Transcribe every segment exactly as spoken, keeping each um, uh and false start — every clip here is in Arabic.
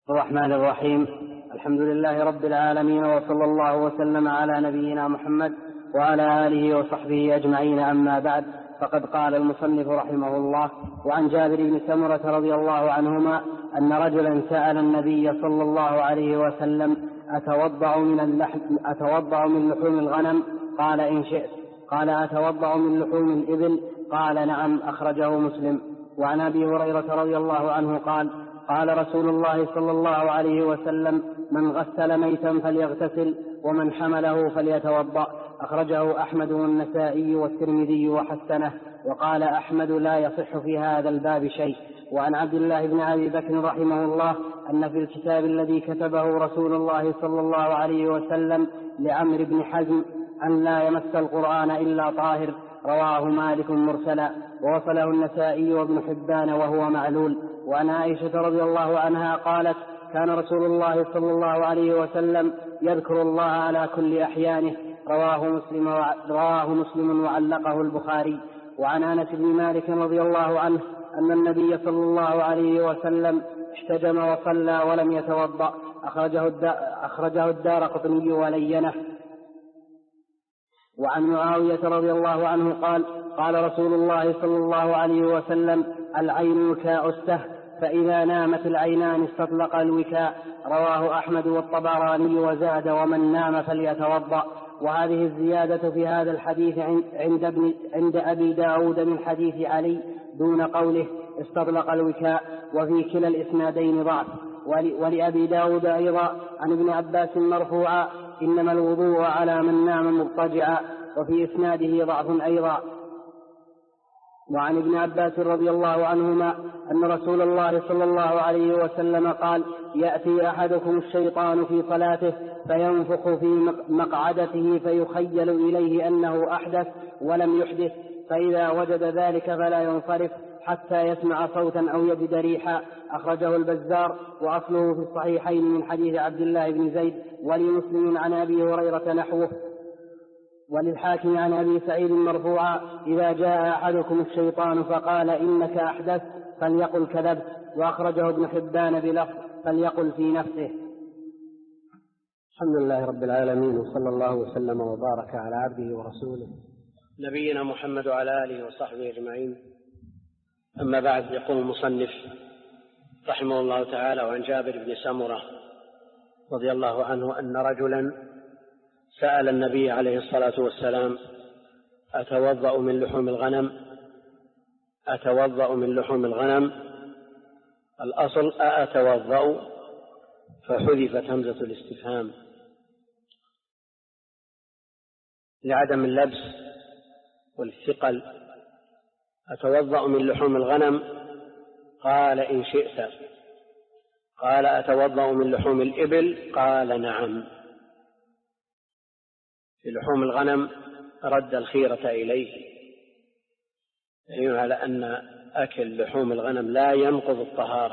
الرحمن الرحيم. الحمد لله رب العالمين، وصلى الله وسلم على نبينا محمد وعلى آله وصحبه أجمعين. أما بعد، فقد قال المصنف رحمه الله: وعن جابر بن سمرة رضي الله عنهما أن رجلا سأل النبي صلى الله عليه وسلم: أتوضأ من اللحم أتوضأ من لحوم الغنم؟ قال: إن شئت. قال: أتوضأ من لحوم الإبل؟ قال: نعم. أخرجه مسلم. وعن أبي هريرة رضي الله عنه قال: قال رسول الله صلى الله عليه وسلم: من غسل ميتا فليغتسل، ومن حمله فليتوضأ. أخرجه أحمد والنسائي والترمذي وحسنه. وقال أحمد: لا يصح في هذا الباب شيء. وعن عبد الله بن أبي بكر رحمه الله أن في الكتاب الذي كتبه رسول الله صلى الله عليه وسلم لعمرو بن حزم أن لا يمس القرآن إلا طاهر. رواه مالك مرسلا، ووصله النسائي وابن حبان وهو معلول. وعن عائشة رضي الله عنها قالت: كان رسول الله صلى الله عليه وسلم يذكر الله على كل أحيانه. رواه مسلم, رواه مسلم وعلقه البخاري. وعن أنس بن مالك رضي الله عنه أن النبي صلى الله عليه وسلم احتجم وصلى ولم يتوضأ. أخرجه, أخرجه الدارقطني ولينه. وعن معاوية رضي الله عنه قال: قال رسول الله صلى الله عليه وسلم: العين وكاء السهل، فإذا نامت العينان استطلق الوكاء. رواه أحمد والطبراني وزاد: ومن نام فليتوضأ. وهذه الزيادة في هذا الحديث عند, ابن عند أبي داود من حديث علي دون قوله استطلق الوكاء، وفي كلا الإسنادين ضعف. ولأبي داود أيضا عن ابن عباس مرفوعا: إنما الوضوء على من نام مضطجعا، وفي إسناده ضعف أيضا. وعن ابن عباس رضي الله عنهما أن رسول الله صلى الله عليه وسلم قال: يأتي أحدكم الشيطان في صلاته فينفخ في مقعدته فيخيل إليه أنه أحدث ولم يحدث، فإذا وجد ذلك فلا ينصرف حتى يسمع صوتا أو يجد ريحا. أخرجه البزار، وأصله في الصحيحين من حديث عبد الله بن زيد، ولمسلم عن أبي هريرة نحوه، وللحاكم عن أبي سعيد مرفوعا: إذا جاء أحدكم الشيطان فقال إنك أحدث فليقل كذبت. وأخرجه ابن حبان بلفظ فليقل في نفسه. الحمد لله رب العالمين، وصلى الله وسلم وبارك على عبده ورسوله نبينا محمد وعلى آله وصحبه أجمعين. أما بعد، يقول المصنف رحمه الله تعالى: وعن جابر بن سمرة رضي الله عنه أن رجلا سأل النبي عليه الصلاة والسلام: أتوضأ من لحوم الغنم؟ أتوضأ من لحوم الغنم. الأصل أأتوضأ، فحذفت همزة الاستفهام لعدم اللبس والثقل. أتوضأ من لحوم الغنم؟ قال: إن شئت. قال: أتوضأ من لحوم الإبل؟ قال: نعم. في لحوم الغنم رد الخيرة إليه، يعني على أن أكل لحوم الغنم لا ينقض الطهارة،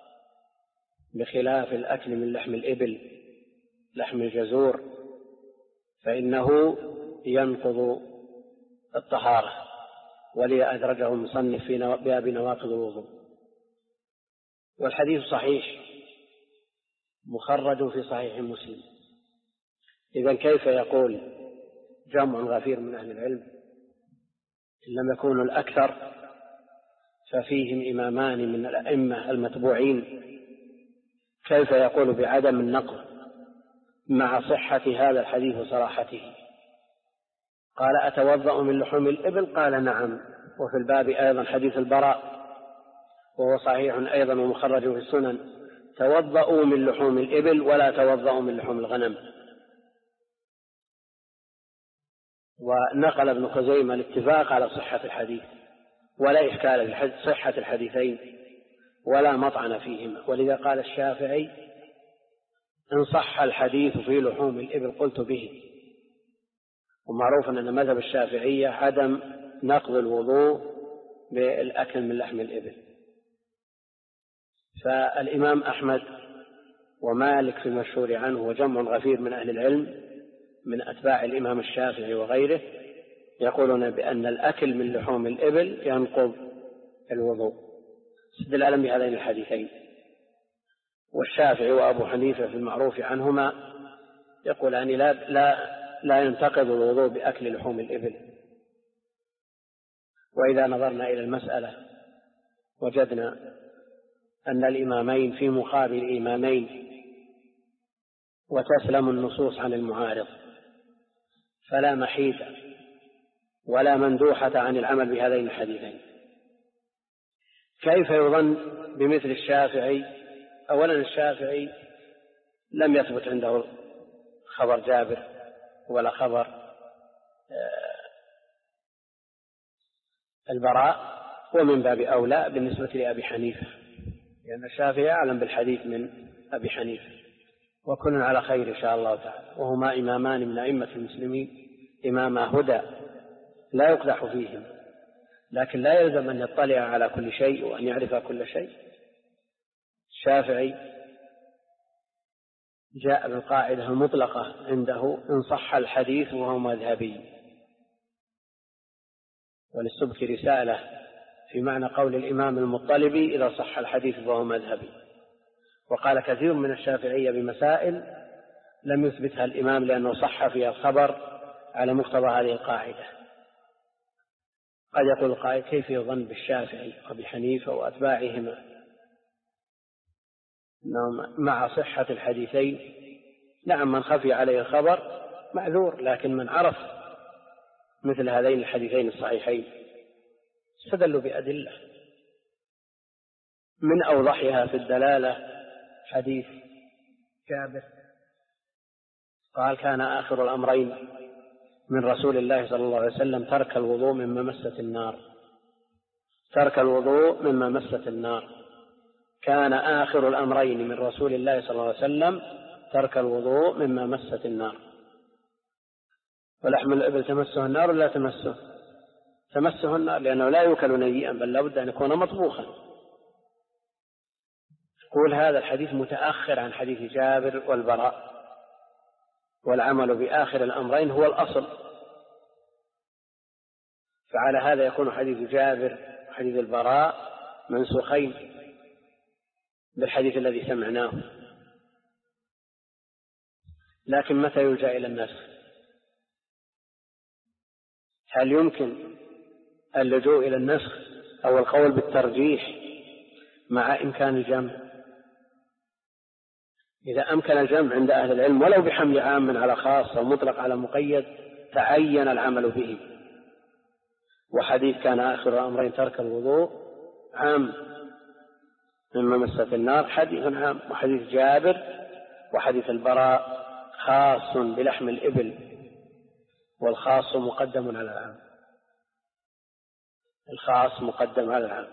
بخلاف الأكل من لحم الإبل، لحم الجزور، فإنه ينقض الطهارة. ولي أدرجه المصنف في باب نواقض الوضوء. والحديث صحيح مخرج في صحيح مسلم. إذن كيف يقول جمع غفير من أهل العلم إن لم يكونوا الأكثر ففيهم إمامان من الأئمة المتبوعين، كيف يقول بعدم النقض مع صحة هذا الحديث وصراحته؟ قال: أتوضأ من لحوم الإبل؟ قال: نعم. وفي الباب أيضا حديث البراء وهو صحيح أيضا ومخرج في السنن: توضأوا من لحوم الإبل ولا توضأوا من لحوم الغنم. ونقل ابن خزيمة الاتفاق على صحة الحديث، ولا إشكال في صحة الحديثين ولا مطعن فيهما. ولذا قال الشافعي: إن صح الحديث في لحوم الإبل قلت به. ومعروف أن مذهب الشافعية عدم نقض الوضوء بالأكل من لحم الإبل. فالإمام أحمد ومالك في المشهور عنه وجمع غفير من أهل العلم من أتباع الإمام الشافعي وغيره يقولون بأن الأكل من لحوم الإبل ينقض الوضوء، استدلالا بهذين الحديثين. والشافعي وأبو حنيفة في المعروف عنهما يقولان لا, لا, لا ينتقض الوضوء بأكل لحوم الإبل. وإذا نظرنا إلى المسألة وجدنا أن الإمامين في مقابل إمامين وتسلم النصوص عن المعارض، فلا محيدة ولا مندوحة عن العمل بهذين الحديثين. كيف يظن بمثل الشافعي؟ أولا الشافعي لم يثبت عنده خبر جابر ولا خبر البراء، ومن باب أولى بالنسبة لأبي حنيفة، لأن الشافعي أعلم بالحديث من أبي حنيفة، وكل على خير إن شاء الله تعالى، وهما إمامان من أئمة المسلمين، إماما هدى لا يقدح فيهم، لكن لا يلزم أن يطلع على كل شيء وأن يعرف كل شيء. الشافعي جاء بالقاعدة المطلقة عنده: إن صح الحديث وهو مذهبي. وللسبكي رسالة في معنى قول الإمام المطلبي: إذا صح الحديث فهو مذهبي. وقال كثير من الشافعية بمسائل لم يثبتها الإمام لأنه صح فيها الخبر على مقتضى هذه القاعدة. قد يقول القائل: كيف يظن بالشافعي وبحنيفة وأتباعهما أنهم مع صحة الحديثين؟ نعم، من خفي عليه الخبر معذور، لكن من عرف مثل هذين الحديثين الصحيحين استدلوا بأدلة. من أوضحها في الدلالة حديث جابر قال: كان آخر الأمرين من رسول الله صلى الله عليه وسلم ترك الوضوء مما مست النار. ترك الوضوء مما مست النار. كان آخر الأمرين من رسول الله صلى الله عليه وسلم ترك الوضوء مما مست النار. ولحم الإبل تمسه النار ولا تمسه؟ تمسه النار، لأنه لا يؤكل نيئا، بل لابد أن يكون مطبوخا. يقول هذا الحديث متأخر عن حديث جابر والبراء، والعمل بآخر الأمرين هو الأصل. فعلى هذا يكون حديث جابر وحديث البراء منسوخين بالحديث الذي سمعناه. لكن متى يلجأ إلى النسخ؟ هل يمكن اللجوء إلى النسخ أو القول بالترجيح مع إمكان الجمع؟ إذا أمكن الجمع عند أهل العلم ولو بحمل عام على خاص أو مطلق على مقيد تعين العمل به. وحديث كان آخر الأمرين ترك الوضوء عام مما مست النار حديث عام، وحديث جابر وحديث البراء خاص بلحم الإبل، والخاص مقدم على العام. الخاص مقدم على العام.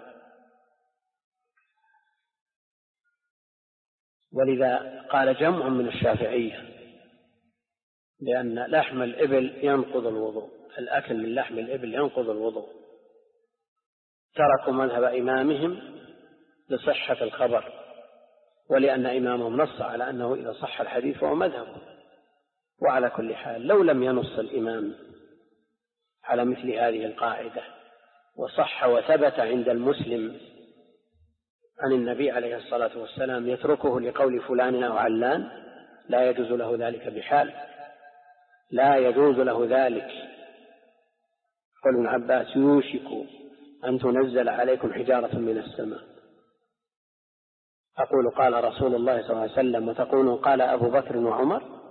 ولذا قال جمع من الشافعية لأن لحم الإبل ينقض الوضوء، الأكل من لحم الإبل ينقض الوضوء، تركوا مذهب إمامهم لصحة الخبر، ولأن إمامهم نص على أنه إذا صح الحديث فهو مذهبه. وعلى كل حال لو لم ينص الإمام على مثل هذه القاعدة وصح وثبت عند المسلم عن النبي عليه الصلاة والسلام يتركه لقول فلان أو علان، لا يجوز له ذلك بحال، لا يجوز له ذلك. قال ابن عباس: يوشك أن تنزل عليكم حجارة من السماء. أقول قال رسول الله صلى الله عليه وسلم وتقولون قال أبو بكر وعمر؟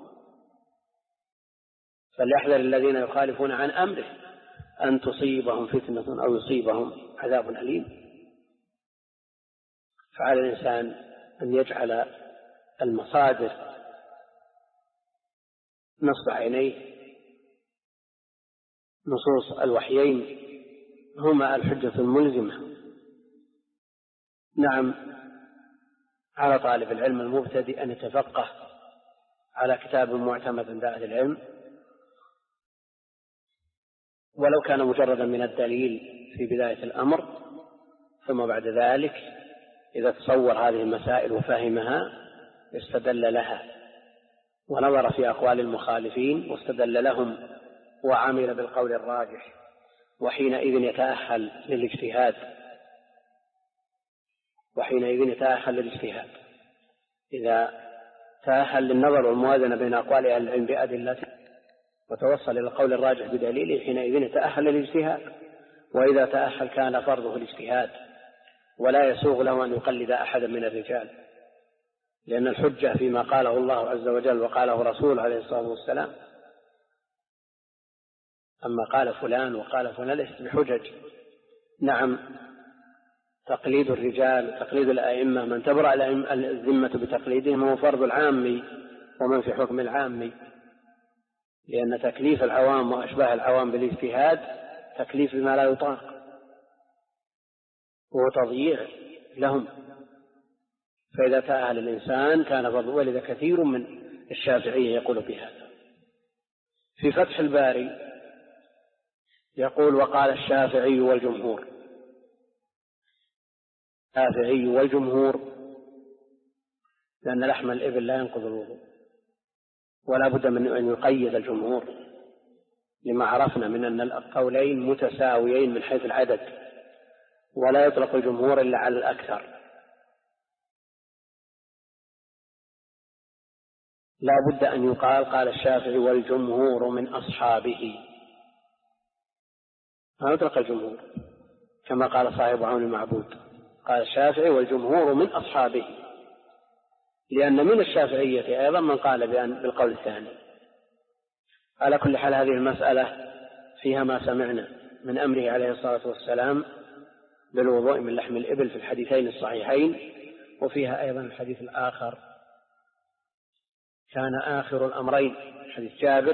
فليحذر الذين يخالفون عن أمره أن تصيبهم فتنة أو يصيبهم عذاب أليم. فعلى الإنسان أن يجعل المصادر نصب عينيه نصوص الوحيين هما الحجة الملزمة. نعم، على طالب العلم المبتدئ أن يتفقه على كتاب معتمد عند أهل العلم ولو كان مجردا من الدليل في بداية الأمر، ثم بعد ذلك إذا تصور هذه المسائل وفهمها استدل لها ونظر في أقوال المخالفين واستدل لهم وعمل بالقول الراجح، وحينئذ يتأهل للاجتهاد وحينئذ يتأهل للاجتهاد إذا تأهل للنظر والموازنة بين أقوال أهل العلم بأدلته وتوصل إلى القول الراجح بدليله حينئذ يتأهل للاجتهاد. وإذا تأهل كان فرضه الاجتهاد، ولا يسوغ له أن يقلد أحدا من الرجال، لأن الحجة فيما قاله الله عز وجل وقاله رسوله عليه الصلاة والسلام. أما قال فلان وقال فلان ليست بحجج. نعم، تقليد الرجال تقليد الأئمة من تبرأ الذمة بتقليدهم هو فرض العامي ومن في حكم العامي، لأن تكليف العوام وأشباه العوام بالاجتهاد تكليف بما لا يطاق وهو تضييع لهم. فإذا تأهل الإنسان كان فرضه، ولذا كثير من الشافعية يقول بهذا. في فتح الباري يقول وقال الشافعي والجمهور، الشافعي والجمهور، لأن لحم الإبل لا ينقض الوضوء، ولا بد من أن يقيد الجمهور لما عرفنا من أن القولين متساويين من حيث العدد، ولا يطلق الجمهور إلا على الأكثر. لا بد أن يقال قال الشافعي والجمهور من أصحابه، ما يطلق الجمهور كما قال صاحب عون المعبود، قال الشافعي والجمهور من أصحابه، لأن من الشافعية أيضا من قال بأن بالقول الثاني. على كل حال هذه المسألة فيها ما سمعنا من أمره عليه الصلاة والسلام بالوضوء من لحم الإبل في الحديثين الصحيحين، وفيها أيضا الحديث الآخر كان آخر الأمرين، حديث جابر،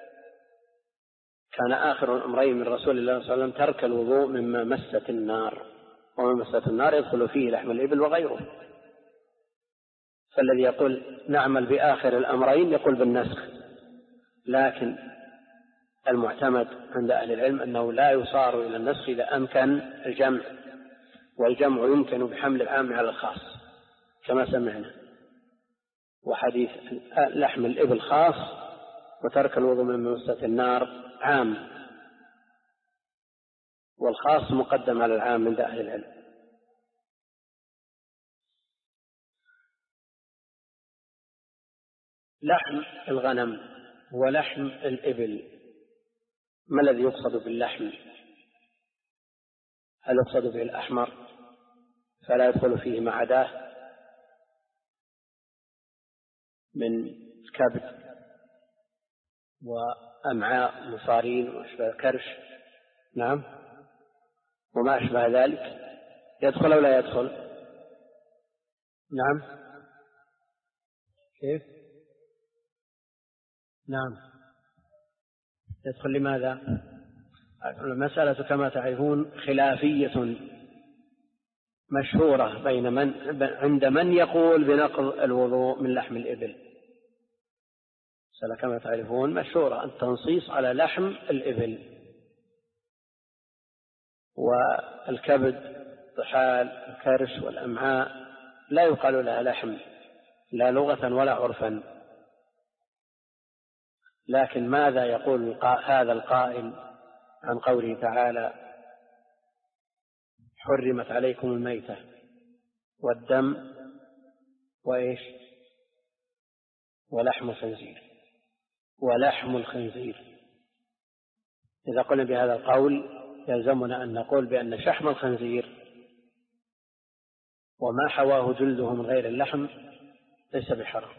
كان آخر الأمرين من رسول الله صلى الله عليه وسلم ترك الوضوء مما مست النار، ومما مست النار يدخل فيه لحم الإبل وغيره. فالذي يقول نعمل بآخر الأمرين يقول بالنسخ، لكن المعتمد عند أهل العلم أنه لا يصار إلى النسخ إذا أمكن الجمع، والجمع يمكن بحمل العام على الخاص كما سمعنا. وحديث لحم الإبل خاص، وترك الوضوء من مست النار عام، والخاص مقدم على العام عند أهل العلم. لحم الغنم ولحم الإبل، ما الذي يقصد باللحم؟ هل يقصد به الأحمر فلا يدخل فيه ما عداه من كبد وأمعاء مصارين وأشبه كرش؟ نعم، وما أشبه ذلك يدخل أو لا يدخل؟ نعم، كيف؟ نعم يدخل. لماذا؟ المسألة كما تعرفون خلافية مشهورة بين من عند من يقول بنقض الوضوء من لحم الإبل. مسألة كما تعرفون مشهورة، التنصيص على لحم الإبل، والكبد طحال الكرش والأمعاء لا يقال لها لحم لا لغة ولا عرفا. لكن ماذا يقول هذا القائل عن قوله تعالى حرمت عليكم الميتة والدم وإيش ولحم الخنزير ولحم الخنزير؟ إذا قلنا بهذا القول يلزمنا أن نقول بأن شحم الخنزير وما حواه جلده من غير اللحم ليس بحرام،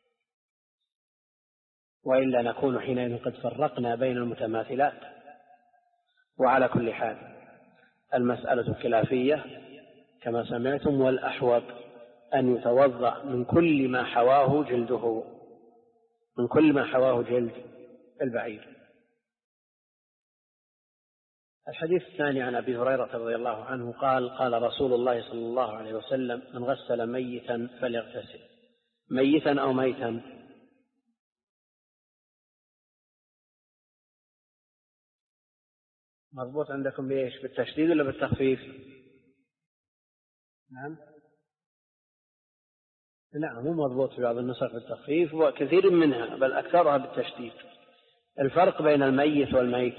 وإلا نكون حينئذ قد فرقنا بين المتماثلات. وعلى كل حال المسألة خلافية كما سمعتم، والأحوط أن يتوضأ من كل ما حواه جلده، من كل ما حواه جلد البعير. الحديث الثاني عن أبي هريرة رضي الله عنه قال قال رسول الله صلى الله عليه وسلم من غسل ميتا فليغتسل. ميتا أو ميتا؟ مضبوط عندكم بإيش؟ بالتشديد ولا بالتخفيف؟ نعم لا، مو مضبوط في بعض النسخ بالتخفيف وكثير منها بل أكثرها بالتشديد. الفرق بين الميت والميت؟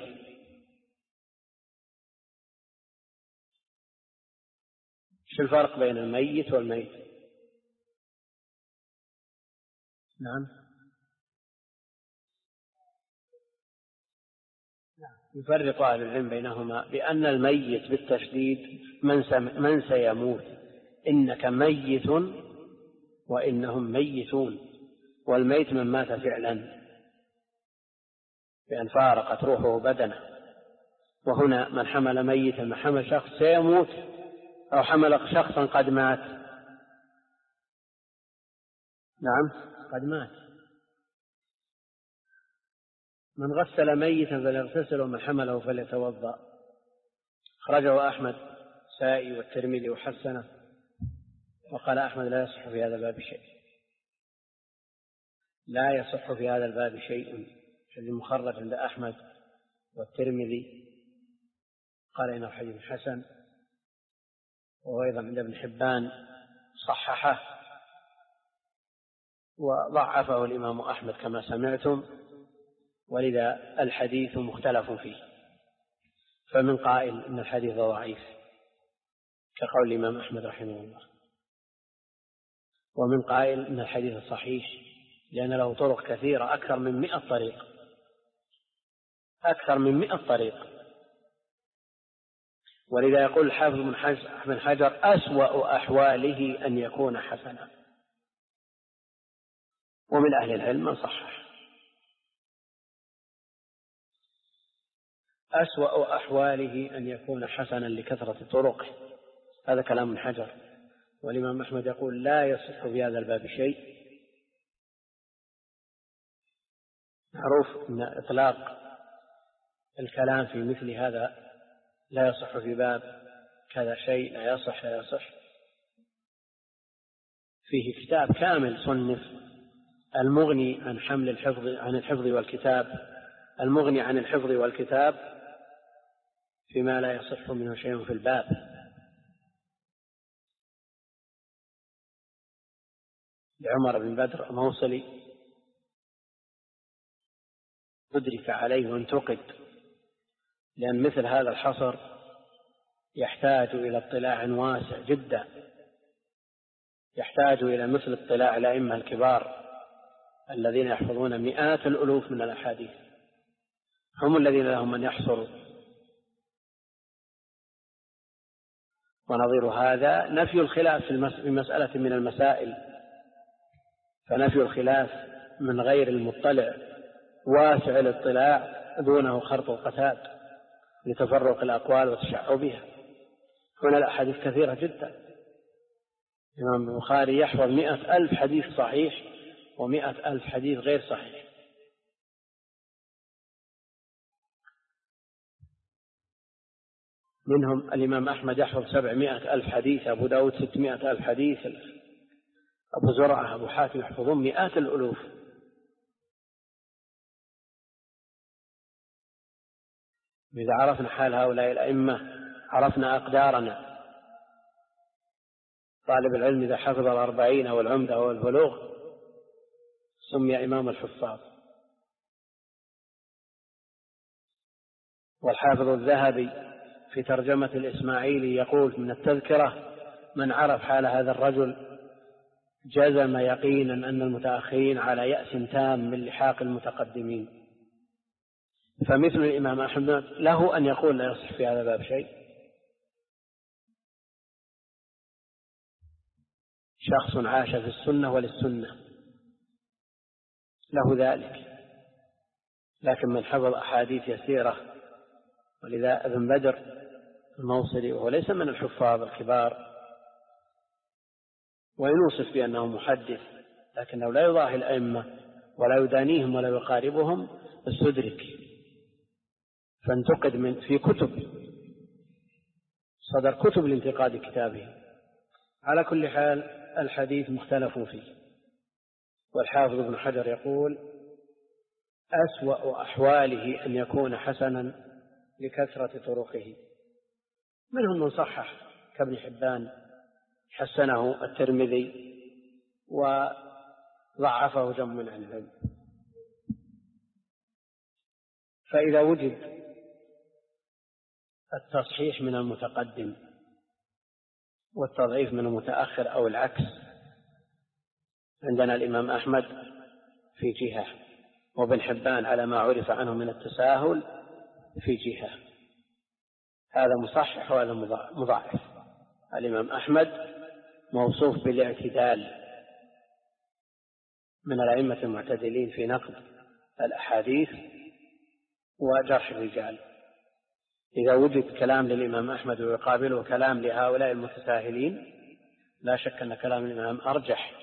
شو الفرق بين الميت والميت؟ نعم. يفرق أهل العلم بينهما بأن الميت بالتشديد من سيموت، إنك ميت وإنهم ميتون، والميت من مات فعلا بأن فارقت روحه بدنه. وهنا من حمل ميتا، من حمل شخص سيموت أو حمل شخصا قد مات. نعم قد مات. من غسل ميتا فليغتسل ومن حمله فليتوضأ. أخرجه أحمد سائي والترمذي وحسنه، وقال أحمد لا يصح في هذا الباب شيء، لا يصح في هذا الباب شيء. الذي مخرج عند أحمد والترمذي قال إنه حديث حسن، وأيضا عند ابن حبان صححه، وضعفه الإمام أحمد كما سمعتم، ولذا الحديث مختلف فيه. فمن قائل إن الحديث ضعيف كقول الإمام أحمد رحمه الله، ومن قائل إن الحديث صحيح لأن له طرق كثيرة أكثر من مئة طريق، أكثر من مئة طريق. ولذا يقول الحافظ بن حجر أسوأ أحواله أن يكون حسنا. ومن أهل العلم من صحح. أسوأ أحواله أن يكون حسنا لكثرة طرقه، هذا كلام ابن حجر. والإمام أحمد يقول لا يصح في هذا الباب شيء. معروف أن إطلاق الكلام في مثل هذا لا يصح في باب كذا شيء، لا يصح لا يصح. فيه كتاب كامل صنف المغني عن حمل الحفظ عن الحفظ والكتاب، المغني عن الحفظ والكتاب فيما لا يصح منه شيء في الباب. لعمر بن بدر الموصلي أدرك عليه وانتقد، لأن مثل هذا الحصر يحتاج إلى اطلاع واسع جدا، يحتاج إلى مثل اطلاع الأئمة الكبار الذين يحفظون مئات الألوف من الأحاديث، هم الذين لهم من يحصروا. ونظير هذا نفي الخلاف في مسألة من المسائل، فنفي الخلاف من غير المطلع واسع الاطلاع دونه خرط القتاد لتفرق الأقوال وتشعبها. هنا الأحاديث كثيرة جدا. الإمام البخاري يحفظ مئة ألف حديث صحيح ومئة ألف حديث غير صحيح. منهم الإمام أحمد يحفظ سبعمائة ألف حديث، أبو داود ستمائة ألف حديث، أبو زرعة أبو حاتم يحفظون مئات الألوف. إذا عرفنا حال هؤلاء الأئمة عرفنا أقدارنا. طالب العلم إذا حفظ الأربعين أو العمدة أو البلوغ سمي إمام الحفاظ. والحافظ الذهبي في ترجمة الإسماعيلي يقول من التذكرة: من عرف حال هذا الرجل جزم يقينا أن المتأخرين على يأس تام من لحاق المتقدمين. فمثل الإمام أحمد له أن يقول لا يصح في هذا الباب شيء. شخص عاش في السنة وللسنة له ذلك، لكن من حفظ أحاديث يسيرة. ولذا ابن بدر الموصلي وهو ليس من الحفاظ الكبار وينوصف بأنه محدث، لكنه لا يضاهي الأئمة ولا يدانيهم ولا يقاربهم، استدرك فانتقد من في كتب، صدر كتب لانتقاد كتابه. على كل حال الحديث مختلف فيه. والحافظ ابن حجر يقول أسوأ أحواله أن يكون حسنا لكثرة طرقه. منهم من صحح كابن حبان، حسنه الترمذي وضعفه جمع من أهل العلم. فإذا وجد التصحيح من المتقدم والتضعيف من المتأخر أو العكس، عندنا الإمام أحمد في جهة، وابن حبان على ما عرف عنه من التساهل في جهة. هذا مصحح وهذا مضاعف. الإمام أحمد موصوف بالاعتدال من الأئمة المعتدلين في نقد الأحاديث وجرح الرجال. إذا وجد كلام للإمام أحمد ويقابله كلام لهؤلاء المتساهلين لا شك أن كلام الإمام أرجح،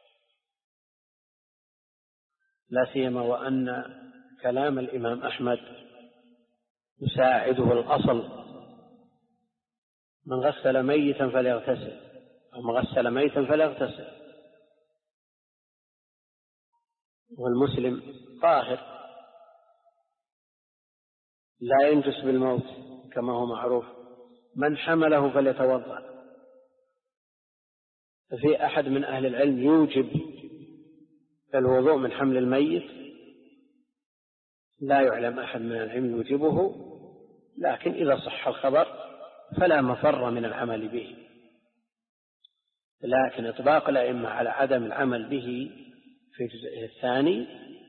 لا سيما وأن كلام الإمام أحمد يساعده الأصل: من غسل ميتا فليغتسل، أو من غسل ميتا فليغتسل. والمسلم طاهر لا ينجس بالموت كما هو معروف. من حمله فليتوضأ. في أحد من أهل العلم يوجب الوضوء من حمل الميت؟ لا يعلم أحد من العلم يوجبه، لكن إذا صح الخبر فلا مفر من العمل به. لكن إطلاق الأئمة على عدم العمل به في الجزء الثاني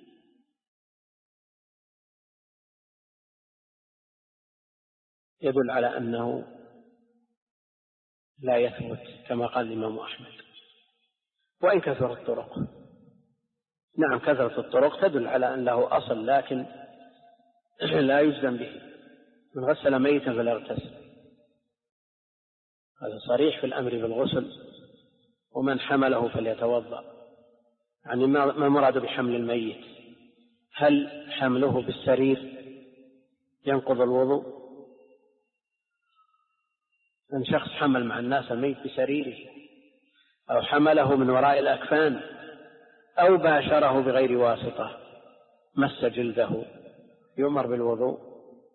يدل على أنه لا يثبت كما قال الإمام أحمد، وإن كثرت الطرق. نعم، كثرة الطرق تدل على أن له أصل، لكن لا يجزم به. من غسل ميتا فليغتسل، هذا صريح في الأمر بالغسل. ومن حمله فليتوضأ. يعني ما مراد بحمل الميت؟ هل حمله بالسرير ينقض الوضوء؟ أن شخص حمل مع الناس الميت بسريره، أو حمله من وراء الأكفان، أو باشره بغير واسطة، مس جلده، يؤمر بالوضوء.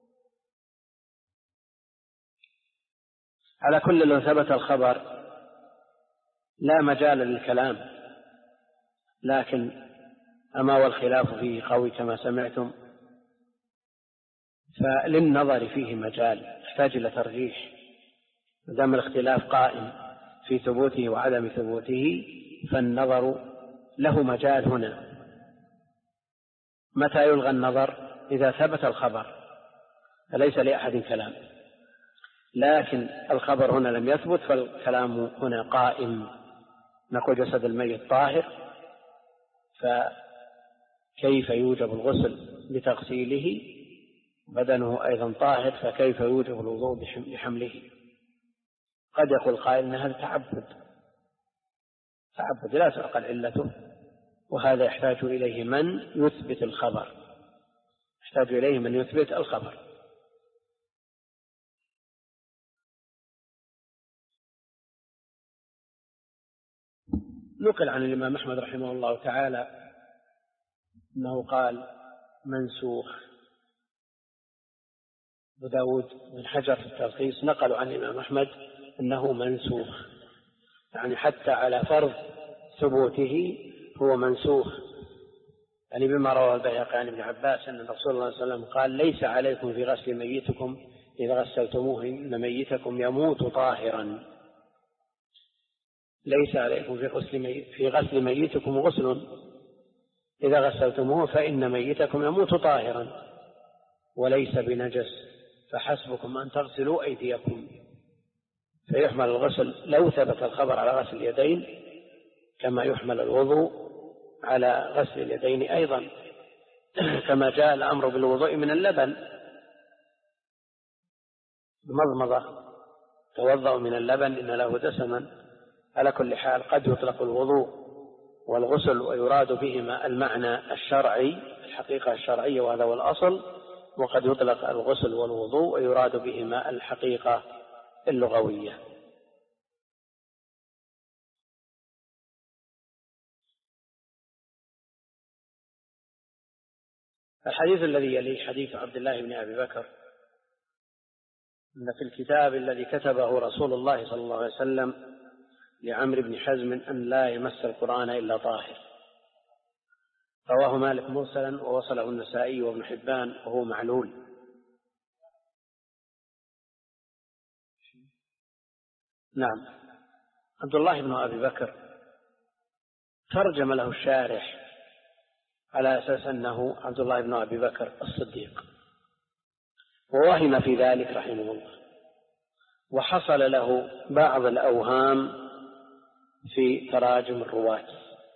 على كل لو ثبت الخبر لا مجال للكلام، لكن أما والخلاف فيه قوي كما سمعتم، فللنظر فيه مجال، يحتاج إلى ترجيح. دام الاختلاف قائم في ثبوته وعدم ثبوته فالنظر له مجال هنا. متى يلغى النظر؟ إذا ثبت الخبر فليس لأحد كلام، لكن الخبر هنا لم يثبت فالكلام هنا قائم. نقول جسد الميت طاهر، فكيف يوجب الغسل بتغسيله؟ بدنه أيضا طاهر، فكيف يوجب الوضوء بحمله؟ قد يقول قائل أن هذا تعبد تعبد لا تعقل علته، وهذا يحتاج إليه من يثبت الخبر، يحتاج إليه من يثبت الخبر. نقل عن الإمام أحمد رحمه الله تعالى أنه قال منسوخ. وداود بن حجر في التلخيص نقلوا عن الإمام أحمد أنه منسوخ، يعني حتى على فرض ثبوته هو منسوخ، يعني بما رواه البيهقي عن ابن عباس أن رسول الله صلى الله عليه وسلم قال: ليس عليكم في غسل ميتكم إذا غسلتموه إن ميتكم يموت طاهرا. ليس عليكم في غسل ميت في غسل ميتكم غسل إذا غسلتموه فإن ميتكم يموت طاهرا وليس بنجس، فحسبكم أن تغسلوا أيديكم. فيحمل الغسل لو ثبت الخبر على غسل اليدين، كما يحمل الوضوء على غسل اليدين أيضا، كما جاء الأمر بالوضوء من اللبن. بمضمضة توضأ من اللبن إن له دسما. على كل حال قد يطلق الوضوء والغسل ويراد بهما المعنى الشرعي، الحقيقة الشرعية، وهذا هو الأصل، وقد يطلق الغسل والوضوء ويراد بهما الحقيقة اللغوية. الحديث الذي يليه حديث عبد الله بن أبي بكر أن في الكتاب الذي كتبه رسول الله صلى الله عليه وسلم لعمرو بن حزم أن لا يمس القرآن إلا طاهر. رواه مالك مرسلا ووصله النسائي وابن حبان وهو معلول. نعم، عبد الله بن أبي بكر ترجم له الشارح على أساس أنه عبد الله بن أبي بكر الصديق، ووهم في ذلك رحمه الله، وحصل له بعض الأوهام في تراجم الرواة.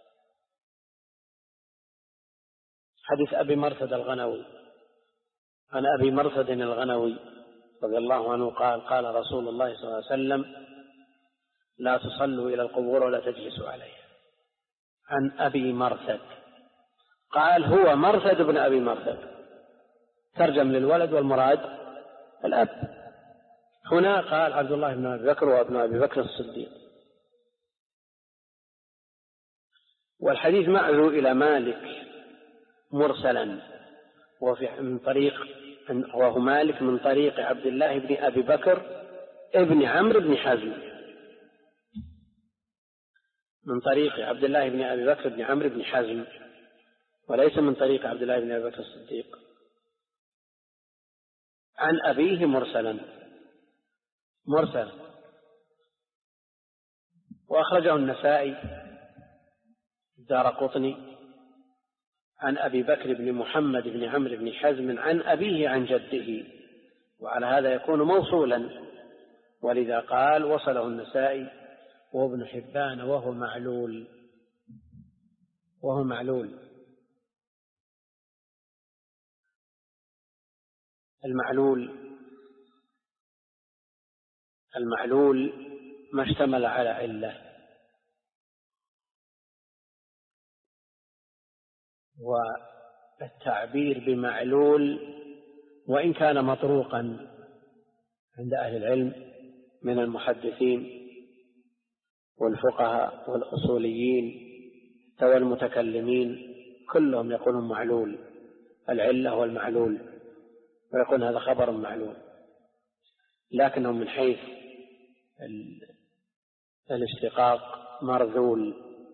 حديث أبي مرثد الغنوي، عن أبي مرثد الغنوي رضي الله عنه قال: قال رسول الله صلى الله عليه وسلم: لا تصلوا إلى القبور ولا تجلسوا عليها. عن أبي مرثد، قال هو مرثد بن أبي مرثد، ترجم للولد والمراد الأب. هنا قال عبد الله بن أبي بكر وابن أبي بكر الصديق. والحديث معه إلى مالك مرسلا، وفي من طريق رواه مالك من طريق عبد الله بن أبي بكر ابن عمرو بن حزم، من طريق عبد الله بن أبي بكر بن عمرو بن حزم، وليس من طريق عبد الله بن أبي بكر الصديق. عن أبيه مرسلا مرسلا وأخرجه النسائي الدارقطني عن أبي بكر بن محمد بن عمرو بن حزم عن أبيه عن جده، وعلى هذا يكون موصولا، ولذا قال وصله النسائي وابن حبان وهو معلول وهو معلول المعلول المعلول ما اشتمل على علة، والتعبير بمعلول وإن كان مطروقا عند أهل العلم من المحدثين والفقهاء والأصوليين والمتكلمين، كلهم يقولون معلول، العلة والمعلول، ويقول هذا خبر معلول، لكنهم من حيث الاشتقاق مرذول.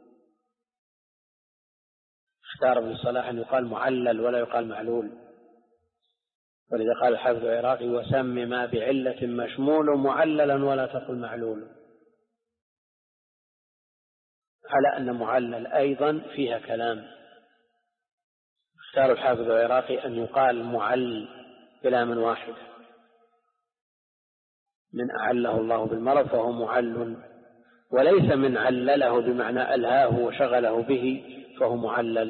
اختار ابن الصلاح أن يقال معلل ولا يقال معلول، ولذا قال الحافظ العراقي: وسم ما بعلة مشمول معللا ولا تقل معلول، على أن معلل أيضا فيها كلام. اختار الحافظ العراقي أن يقال معل بلا من واحد، من أعله الله بالمرض فهو معل، وليس من علله بمعنى ألهاه وشغله به فهو معلل.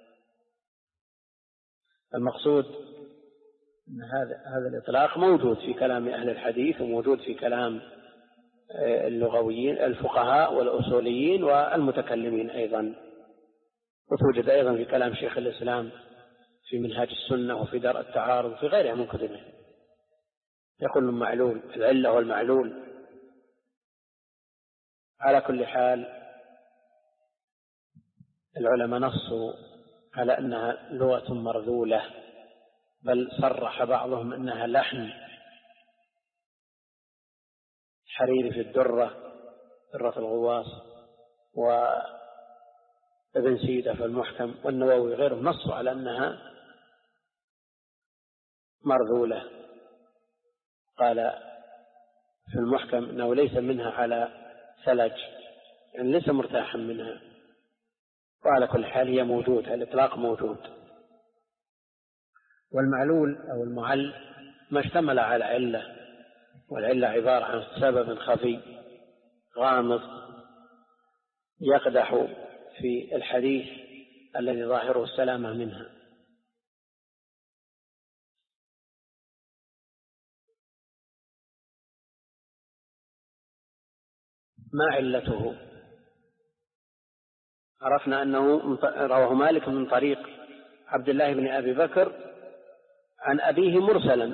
المقصود أن هذا هذا الإطلاق موجود في كلام أهل الحديث، وموجود في كلام اللغويين الفقهاء والأصوليين والمتكلمين أيضا، وتوجد أيضا في كلام شيخ الإسلام في منهاج السنة وفي درء التعارض وفي غيرها من كتبه، يقول معلول، العلة والمعلول. على كل حال العلماء نصوا على أنها لغة مرذولة، بل صرح بعضهم أنها لحن. حريري في الدرة درة الغواص، وابن سيدة في المحكم، والنووي غيرهم نصوا على أنها مرذولة. قال في المحكم أنه ليس منها على ثلج، يعني ليس مرتاحا منها. وعلى كل حال هي موجود، الإطلاق موجود. والمعلول أو المعل ما اشتمل على علة، والعلة عبارة عن سبب خفي غامض يقدح في الحديث الذي ظاهره السلامة منها. ما علته؟ عرفنا أنه رواه مالك من طريق عبد الله بن أبي بكر عن أبيه مرسلا،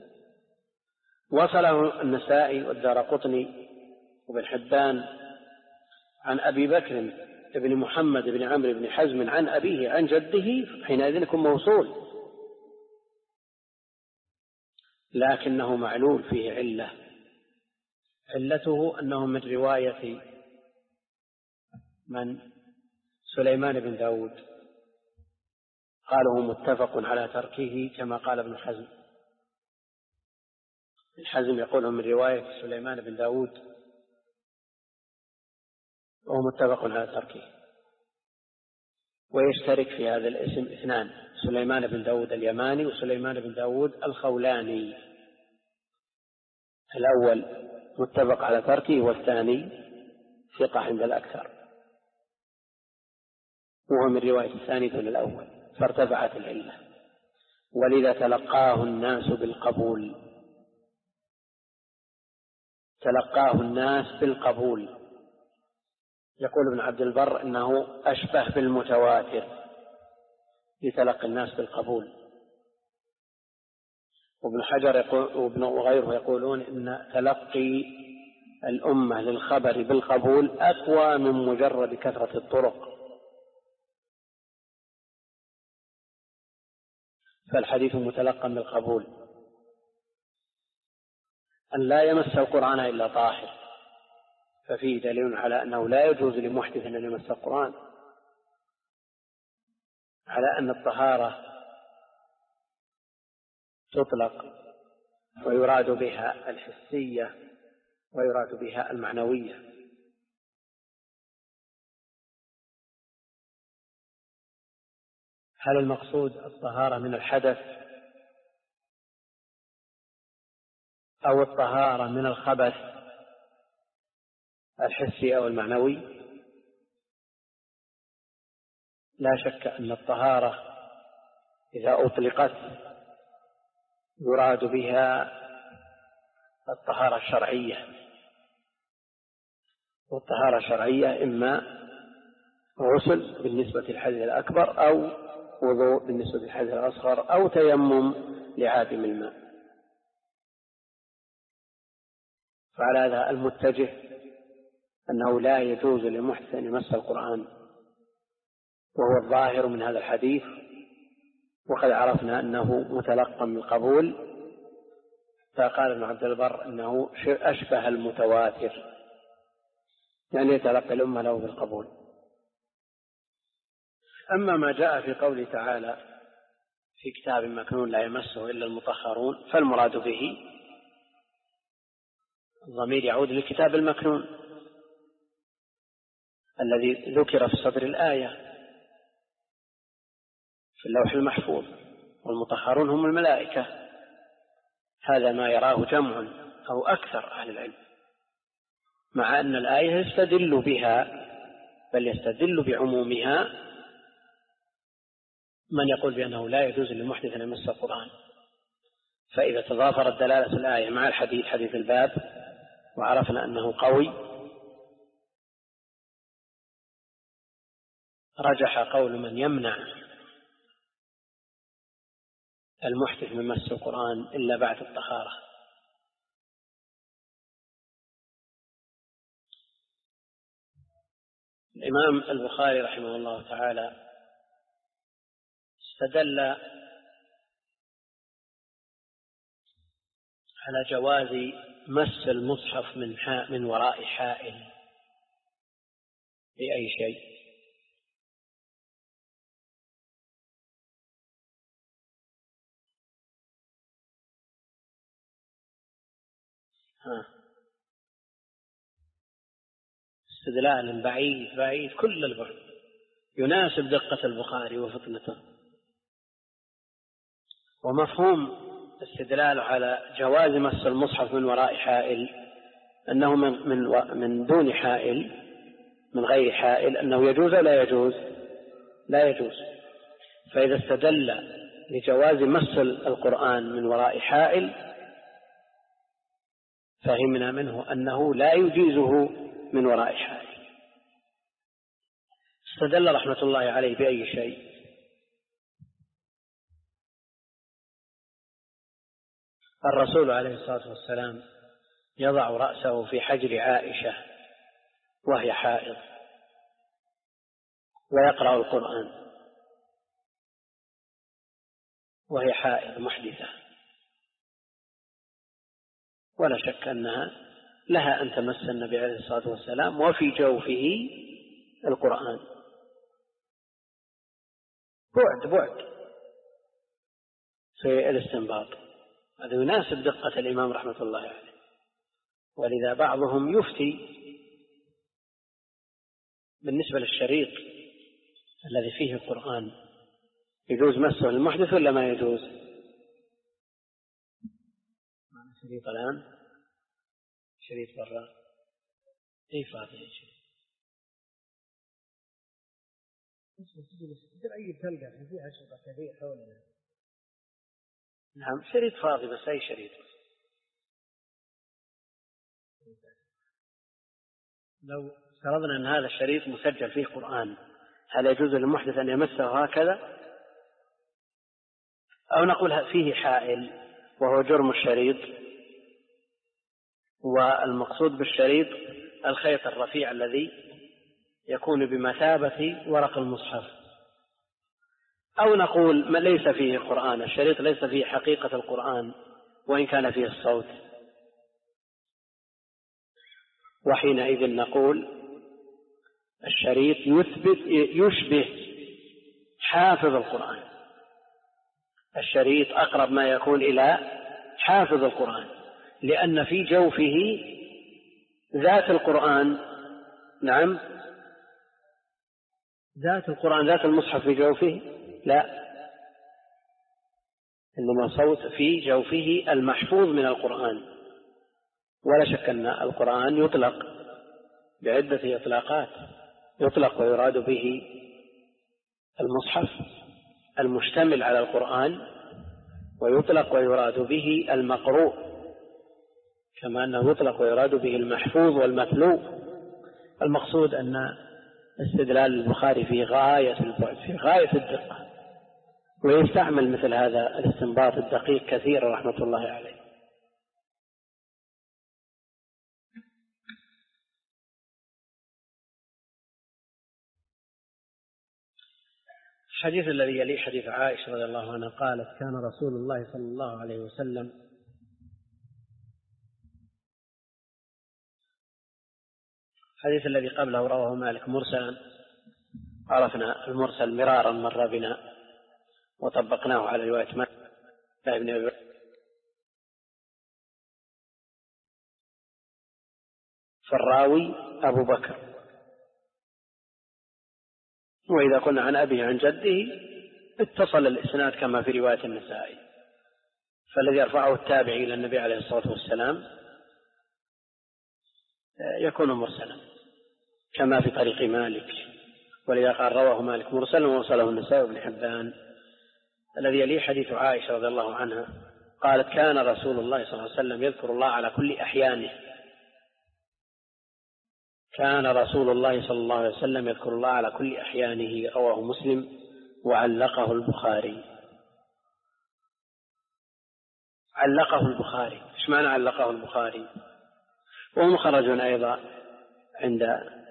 وصله النسائي والدارقطني وابن حبان عن أبي بكر بن محمد بن عمرو بن حزم عن أبيه عن جده، حينئذ يكون موصول، لكنه معلول فيه علة. علته أنه من رواية من سليمان بن داود، قالوا متفق على تركه كما قال ابن حزم. الحزم يقوله من رواية سليمان بن داود وهو متفق على تركه. ويشترك في هذا الاسم اثنان: سليمان بن داود اليماني وسليمان بن داود الخولاني. الأول متفق على تركه، والثاني ثقة عند الأكثر، وهو من رواية الثاني دون الأول، فارتفعت العلة، ولذا تلقاه الناس بالقبول. تلقاه الناس بالقبول. يقول ابن عبد البر إنه أشبه بالمتواتر لتلقي الناس بالقبول. وابن حجر يقول وابن وغيره يقولون إن تلقي الأمة للخبر بالقبول أقوى من مجرد كثرة الطرق، فالحديث متلقى بالقبول. أن لا يمس القرآن إلا طاهر، ففيه دليل على أنه لا يجوز لمحدث أن يمس القرآن، على أن الطهارة تطلق ويراد بها الحسية ويراد بها المعنوية. هل المقصود الطهارة من الحدث أو الطهارة من الخبث الحسي أو المعنوي؟ لا شك أن الطهارة إذا أطلقت يراد بها الطهارة الشرعية، والطهارة الشرعية إما غسل بالنسبة للحدث الأكبر، أو وضوء بالنسبة للحدث الأصغر، أو تيمم لعادم الماء. فعلى هذا المتجه أنه لا يجوز لمحدث أن يمس القرآن، وهو الظاهر من هذا الحديث، وقد عرفنا أنه متلقى من القبول، فقال ابن عبد البر أنه أشبه المتواتر، يعني يتلقى الأمة له بالقبول. أما ما جاء في قوله تعالى في كتاب مكنون لا يمسه إلا المطهرون، فالمراد به الضمير يعود للكتاب المكنون الذي ذكر في صدر الآية في اللوح المحفوظ، والمطهرون هم الملائكة. هذا ما يراه جمع أو أكثر أهل العلم، مع أن الآية يستدل بها، بل يستدل بعمومها من يقول بأنه لا يجوز للمحدث أن يمس القرآن. فإذا تضافرت دلالة الآية مع الحديث حديث الباب وعرفنا أنه قوي، رجح قول من يمنع المحدث من مس القرآن إلا بعد الطهارة. الإمام البخاري رحمه الله تعالى استدل على جواز مس المصحف من حاء من وراء حائل بأي شيء. ها. استدلال بعيد بعيد كل البعد، يناسب دقة البخاري وفطنته. ومفهوم استدلال على جواز مس المصحف من وراء حائل أنه من, من, من دون حائل، من غير حائل، أنه يجوز لا يجوز؟ لا يجوز. فإذا استدل لجواز مس القرآن من وراء حائل فهمنا منه أنه لا يجيزه من وراء حائل. استدل رحمة الله عليه بأي شيء؟ الرسول عليه الصلاة والسلام يضع رأسه في حجر عائشة وهي حائض ويقرأ القرآن وهي حائض محدثة، ولا شك أنها لها أن تمس النبي عليه الصلاة والسلام وفي جوفه القرآن. بعد بعد في الاستنباط، هذا يناسب دقة الإمام رحمة الله عليه. ولذا بعضهم يفتي بالنسبة للشريط الذي فيه القرآن يجوز مسه المحدث ولا ما يجوز؟ شريط الآن شريط برا اي فاضي يا شيخ اي تلقى فيها شرطة كثير حولنا. نعم شريط فاضي بس اي شريط. لو فرضنا ان هذا الشريط مسجل فيه قرآن هل يجوز للمحدث ان يمسه هكذا؟ او نقول فيه حائل وهو جرم الشريط، والمقصود بالشريط الخيط الرفيع الذي يكون بمثابة ورق المصحف. أو نقول ما ليس فيه قرآن، الشريط ليس فيه حقيقة القرآن وإن كان فيه الصوت، وحينئذ نقول الشريط يثبت يشبه حافظ القرآن، الشريط أقرب ما يكون إلى حافظ القرآن، لأن في جوفه ذات القرآن. نعم ذات القرآن، ذات المصحف في جوفه لا، إنما صوت في جوفه المحفوظ من القرآن. ولا شك أن القرآن يطلق بعدة إطلاقات، يطلق ويراد به المصحف المشتمل على القرآن، ويطلق ويراد به المقروء، كما أنه يطلق ويراد به المحفوظ والمتلو. المقصود أن استدلال البخاري في غاية البعد، في غاية الدقة، ويستعمل مثل هذا الاستنباط الدقيق كثيرا رحمة الله عليه. الحديث الذي يلي حديث عائشة رضي الله عنها قالت كان رسول الله صلى الله عليه وسلم الحديث الذي قبله رواه مالك مرسلا، عرفنا المرسل مرارا مر بنا وطبقناه على رواية مالك بن أبي فالراوي أبو بكر، وإذا قلنا عن أبيه عن جده اتصل الإسناد كما في رواية النسائي، فالذي يرفعه التابعي إلى النبي عليه الصلاة والسلام يكون مرسلا كما في طريق مالك، ولذا قال رواه مالك مرسلا ووصله النسائي بن حبان. الذي يليه حديث عائشة رضي الله عنها قالت كان رسول الله صلى الله عليه وسلم يذكر الله على كل أحيانه، كان رسول الله صلى الله عليه وسلم يذكر الله على كل أحيانه، رواه مسلم وعلقه البخاري. علقه البخاري، ايش معنى علقه البخاري؟ وهو مخرج أيضا عند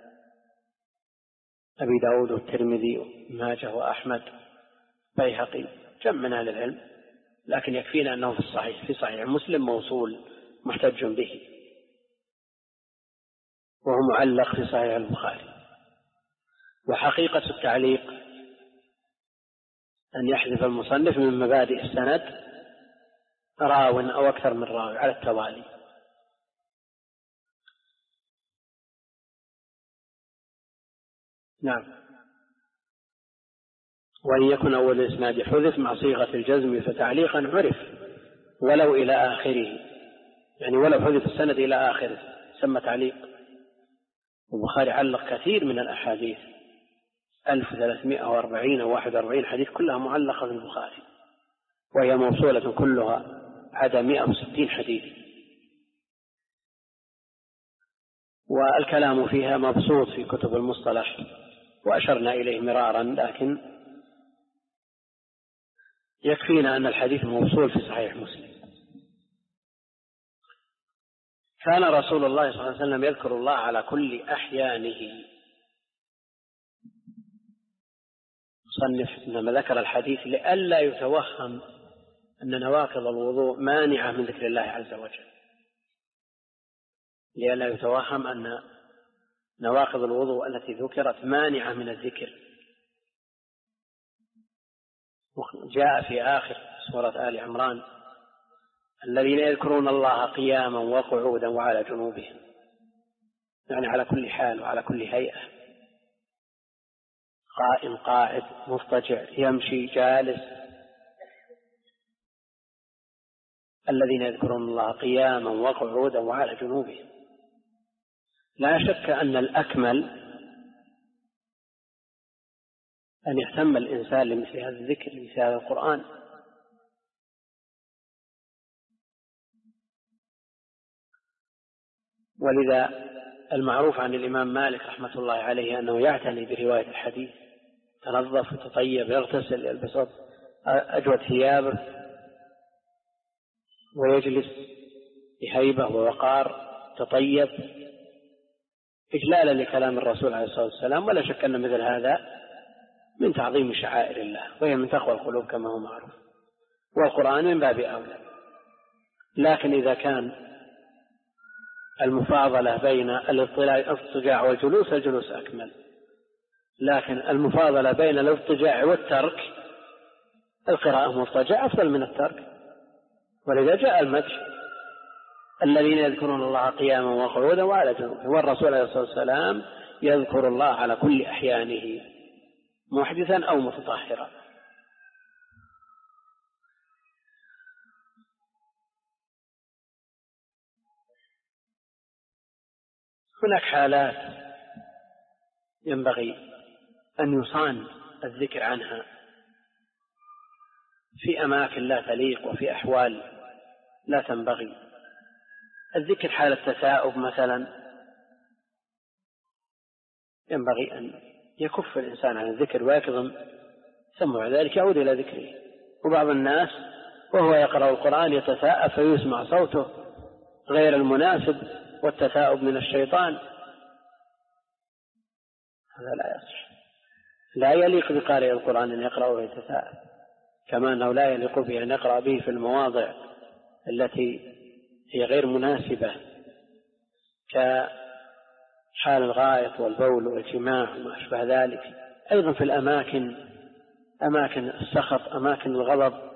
أبي داود والترمذي وماجه وأحمد بيهقي جمع من أهل العلم، لكن يكفينا أنه في الصحيح في صحيح مسلم موصول محتج به، وهو معلق في صحيح البخاري. وحقيقة التعليق أن يحذف المصنف من مبادئ السند راو أو أكثر من راوي على التوالي. نعم. وأن يكون أول الإسناد حذف مع صيغة الجزم فتعليقا عرف ولو إلى آخره، يعني ولو حذف السند إلى آخره سمى تعليق. البخاري علق كثير من الأحاديث ألف وثلاثمائة وأربعين أو واحد وأربعين حديث كلها معلقة في البخاري، وهي موصولة كلها عدا مائة وستين حديث، والكلام فيها مبسوط في كتب المصطلح وأشرنا إليه مرارا، لكن يكفينا أن الحديث موصول في صحيح مسلم. كان رسول الله صلى الله عليه وسلم يذكر الله على كل أحيانه. مصنف إنما ذكر الحديث لئلا يتوهم أن نواقض الوضوء مانعة من ذكر الله عز وجل، لئلا يتوهم أن نواقض الوضوء التي ذكرت مانعة من الذكر. جاء في آخر سورة آل عمران الذين يذكرون الله قياما وقعودا وعلى جنوبهم، يعني على كل حال وعلى كل هيئة. قائم قاعد مضطجع يمشي جالس. الذين يذكرون الله قياما وقعودا وعلى جنوبهم. لا شك أن الأكمل أن يهتم الإنسان لمثل هذا الذكر لمثل هذا القرآن. ولذا المعروف عن الإمام مالك رحمة الله عليه أنه يعتني برواية الحديث، تنظف وتطيب، يغتسل، يلبس أجود ثيابه، ويجلس بهيبة ووقار، تطيب إجلالا لكلام الرسول عليه الصلاة والسلام. ولا شك أن مثل هذا من تعظيم شعائر الله، وهي من تقوى القلوب كما هو معروف، والقرآن من باب أولى. لكن إذا كان المفاضلة بين الاضطجاع والجلوس، الجلوس أكمل. لكن المفاضلة بين الاضطجاع والترك، القراءة مضطجع أفضل من الترك. ولذا جاء المدح: الذين يذكرون الله قياما وقعودا وعلى جنوبهم. والرسول عليه الصلاة والسلام يذكر الله على كل أحيانه، محدثا أو متطهرا. هناك حالات ينبغي أن يصان الذكر عنها في أماكن لا تليق وفي أحوال لا تنبغي. الذكر حال التثاؤب مثلا ينبغي أن يكف الإنسان عن الذكر ويكظم، ثم بعد ذلك يعود إلى ذكره. وبعض الناس وهو يقرأ القرآن يتثاءب فيسمع صوته غير المناسب، والتثاؤب من الشيطان. هذا لا يصح، لا يليق بقارئ القرآن أن يقرأ ويتثاءب، كما أنه لا يليق به أن يقرأ به في المواضع التي هي غير مناسبة، كحال الغائط والبول والجماع وما أشبه ذلك. أيضا في الأماكن، أماكن السخط، أماكن الغضب.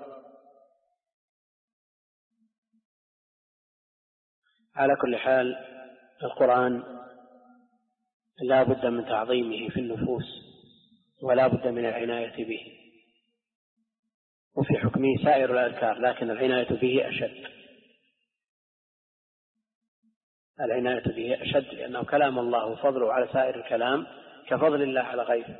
على كل حال القرآن لا بد من تعظيمه في النفوس، ولا بد من العناية به، وفي حكمه سائر الأذكار، لكن العناية به أشد. العناية به أشد لأنه كلام الله، وفضله على سائر الكلام كفضل الله على غيره.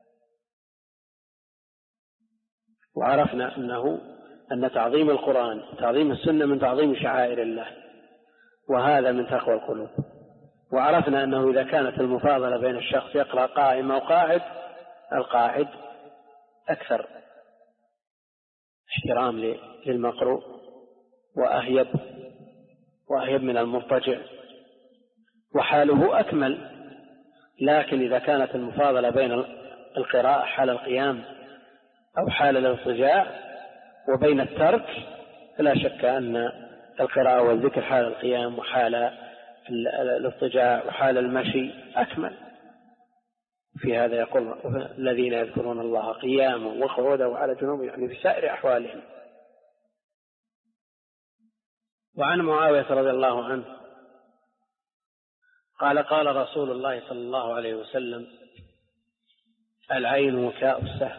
وعرفنا أنه أن تعظيم القرآن، تعظيم السنة، من تعظيم شعائر الله، وهذا من تقوى القلوب. وعرفنا أنه إذا كانت المفاضلة بين الشخص يقرأ قائم أو قاعد، القاعد أكثر احترام للمقروء وأهيب وأهيب من المضطجع، وحاله أكمل. لكن إذا كانت المفاضلة بين القراءة حال القيام أو حال الاضطجاع وبين الترك، فلا شك أن القراءة والذكر حال القيام وحال الاضطجاع وحال المشي أكمل. في هذا يقول: الذين يذكرون الله قياما وقعودا وعلى جنوبهم، يعني في سائر أحوالهم. وعن معاوية رضي الله عنه قال: قال رسول الله صلى الله عليه وسلم: العين وكاء السهم،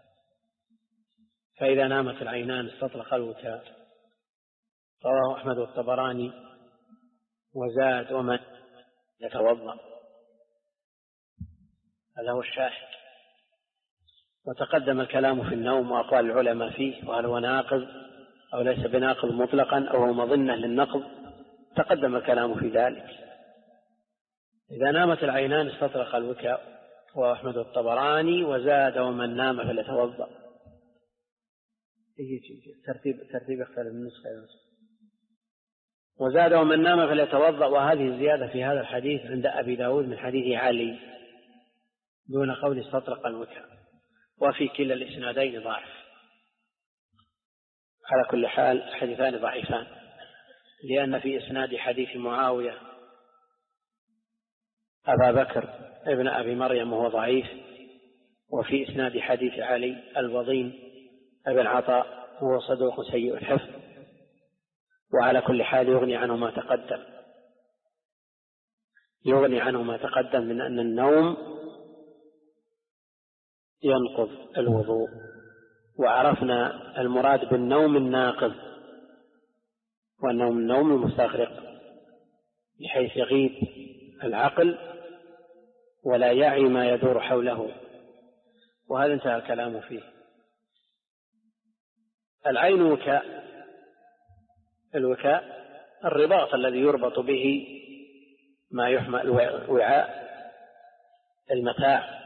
فإذا نامت العينان استطلق الوكاء. رواه أحمد والطبراني وزاد: ومن يتوضأ. هذا هو الشاهد. وتقدم الكلام في النوم وأقوال العلماء فيه، وهل هو ناقض أو ليس بناقض مطلقا أو هو مظنة للنقض، تقدم الكلام في ذلك. إذا نامت العينان استطرق الوكاء، وأحمد الطبراني وزاد: ومن نام فليتوضأ. ترتيب ترتيب اختلف من نسخة. وزاد: ومن نام فليتوضأ. وهذه الزيادة في هذا الحديث عند أبي داود من حديث علي دون قول استطرق الوكاء، وفي كلا الإسنادين ضعف. على كل حال حديثان ضعيفان، لأن في إسناد حديث معاوية أبا بكر ابن أبي مريم وهو ضعيف، وفي إسناد حديث علي الوضين ابن عطاء وهو صدوق سيء الحفظ. وعلى كل حال يغني عنه ما تقدم، يغني عنه ما تقدم من أن النوم ينقض الوضوء. وعرفنا المراد بالنوم الناقض، والنوم النوم المستغرق بحيث يغيب العقل ولا يعي ما يدور حوله، وهذا انتهى الكلام فيه. العين وكاء، الوكاء الرباط الذي يربط به ما يحمل وعاء المتاع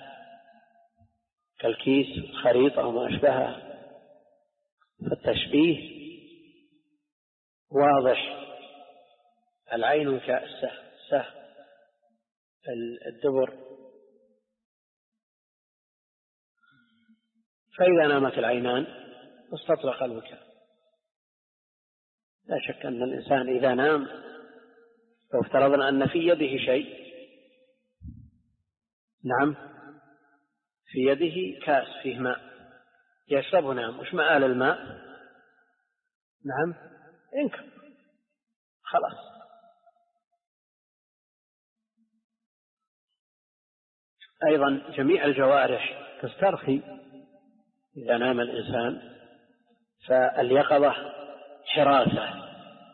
كالكيس خريطة وما أشبهه. فالتشبيه واضح. العين وكاء السهم الدبر. فإذا نامت العينان استطلق الوكاء. لا شك أن الإنسان إذا نام، لو افترضنا أن في يده شيء، نعم، في يده كاس فيه ماء يشربه، نعم، وش مآل الماء؟ نعم، انكب خلاص. أيضا جميع الجوارح تسترخي إذا نام الإنسان، فاليقظة حراسة،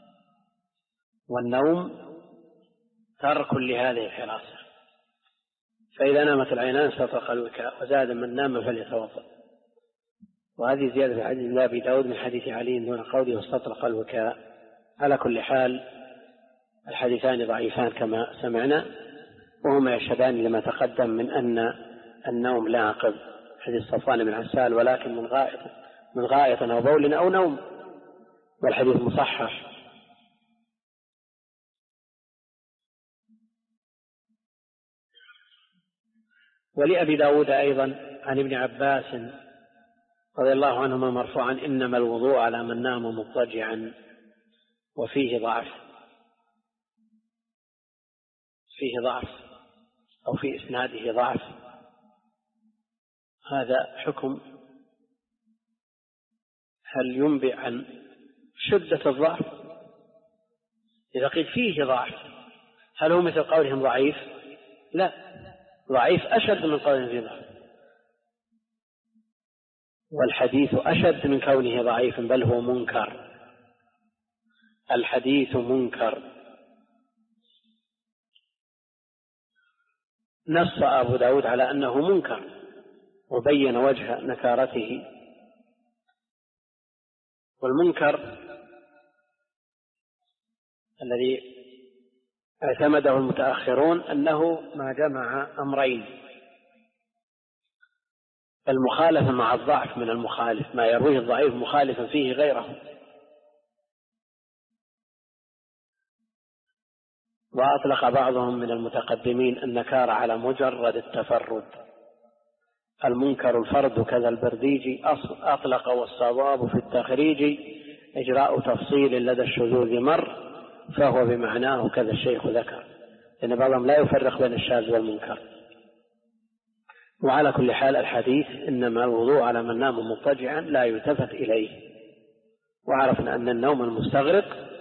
والنوم ترك لهذه الحراسة. فإذا نامت العينان استطرق الوكاء، وزاد من نام فليتوضأ. وهذه زيادة في حديث أبي داود من حديث علي دون قوله واستطرق الوكاء. على كل حال الحديثان ضعيفان كما سمعنا، وهما يشهدان لما تقدم من أن النوم لا عقب، حديث صفوان بن عسال، ولكن من غائط من غائط أو بول أو نوم، والحديث مصحح. ولأبي داود أيضا عن ابن عباس رضي الله عنهما مرفوعا: إنما الوضوء على من نام مضطجعا. وفيه ضعف، فيه ضعف أو في إسناده ضعف. هذا حكم. هل ينبئ عن شدة الضعف؟ إذا قيل فيه ضعف، هل هو مثل قولهم ضعيف؟ لا، ضعيف أشد من قولهم فيه ضعف، والحديث أشد من كونه ضعيف، بل هو منكر. الحديث منكر. نص أبو داود على أنه منكر، وبين وجه نكارته. والمنكر الذي اعتمده المتأخرون أنه ما جمع أمرين: المخالفة مع الضعف من المخالف، ما يرويه الضعيف مخالفا فيه غيره. وأطلق بعضهم من المتقدمين النكار على مجرد التفرد. المنكر الفرد كذا البرديجي أطلق، والصواب في التخريج إجراء تفصيل لدى الشذوذ مر، فهو بمعناه كذا الشيخ ذكر، لأن بعضهم لا يفرق بين الشاذ والمنكر. وعلى كل حال الحديث إنما الوضوء على من نام مضطجعا لا يلتفت إليه. وعرفنا أن النوم المستغرق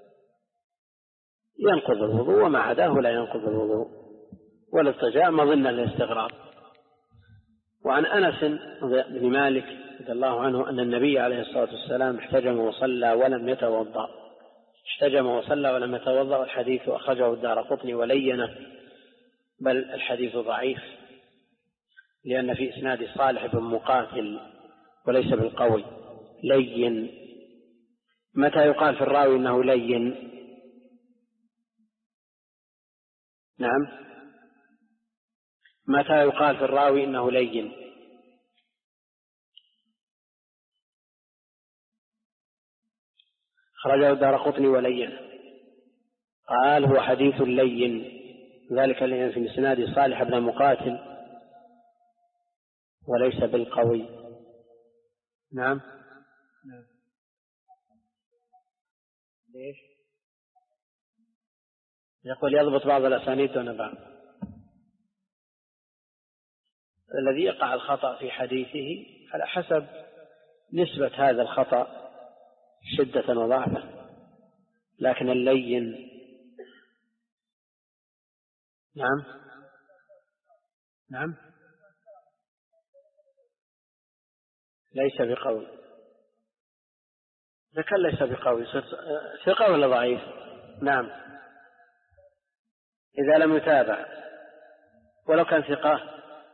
ينقض الوضوء، وما عداه لا ينقض الوضوء، والاضطجاع مظنة للاستغراق. وعن أنس بن مالك رضي الله عنه أن النبي عليه الصلاة والسلام احتجم وصلى ولم يتوضأ. احتجم وصلى ولم يتوضأ، والحديث أخرجه الدارقطني ولينه، بل الحديث ضعيف، لأن في إسناد صالح بن مقاتل وليس بالقوي. لين، متى يقال في الراوي إنه لين؟ نعم، متى يقال في الراوي إنه لين؟ خرجه الدارقطني ولين، قال هو حديث لين، ذلك لأن في إسناد صالح بن مقاتل وليس بالقوي. نعم. نعم. ليش؟ يقول يضبط بعض الأسانيد دون بعض. الذي يقع الخطأ في حديثه على حسب نسبة هذا الخطأ شدة وضعفا، لكن اللين. نعم. نعم. ليس بقوي. إذا كان ليس بقوي ثقة ولا ضعيف؟ نعم، إذا لم يتابع ولو كان ثقة.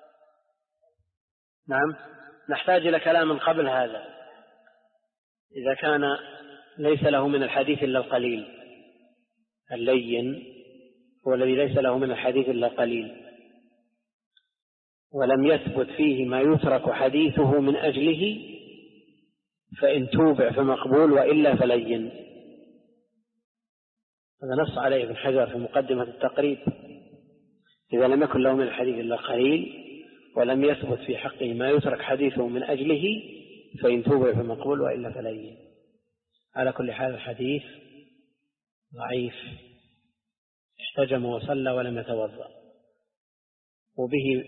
نعم، نحتاج إلى كلام قبل هذا. إذا كان ليس له من الحديث إلا القليل، اللين هو الذي ليس له من الحديث إلا القليل، ولم يثبت فيه ما يترك حديثه من أجله، فإن توبع فمقبول وإلا فلين. هذا نص عليه ابن حجر في مقدمة التقريب. إذا لم يكن له من الحديث إلا قليل ولم يثبت في حقه ما يترك حديثه من أجله، فإن توبع فمقبول وإلا فلين. على كل حال الحديث ضعيف، احتجم وصلى ولم يتوضأ، وبه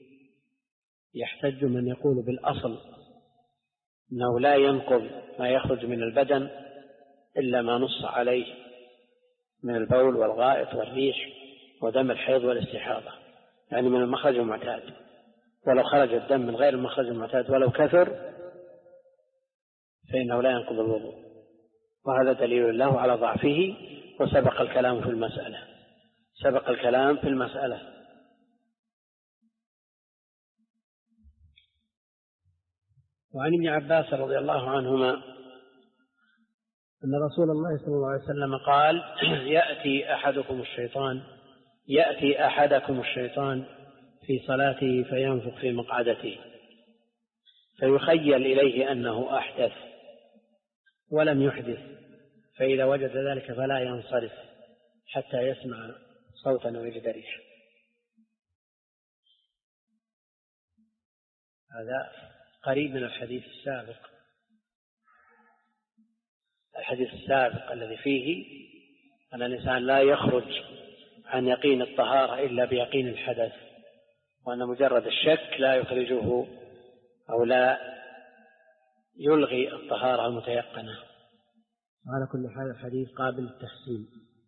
يحتج من يقول بالأصل أنه لا ينقض ما يخرج من البدن إلا ما نص عليه من البول والغائط والريح ودم الحيض والاستحاضة، يعني من المخرج المعتاد. ولو خرج الدم من غير المخرج المعتاد ولو كثر فإنه لا ينقض الوضوء، وهذا دليل له على ضعفه. وسبق الكلام في المسألة سبق الكلام في المسألة وعن ابن عباس رضي الله عنهما أن رسول الله صلى الله عليه وسلم قال: يأتي أحدكم الشيطان يأتي أحدكم الشيطان في صلاته فينفخ في مقعدته فيخيل إليه أنه أحدث ولم يحدث، فإذا وجد ذلك فلا ينصرف حتى يسمع صوتا ويجد ريحا. هذا قريب من الحديث السابق الحديث السابق الذي فيه أن الإنسان لا يخرج عن يقين الطهارة إلا بيقين الحدث، وأن مجرد الشك لا يخرجه أو لا يلغي الطهارة المتيقنة. على كل حال الحديث قابل للتحسين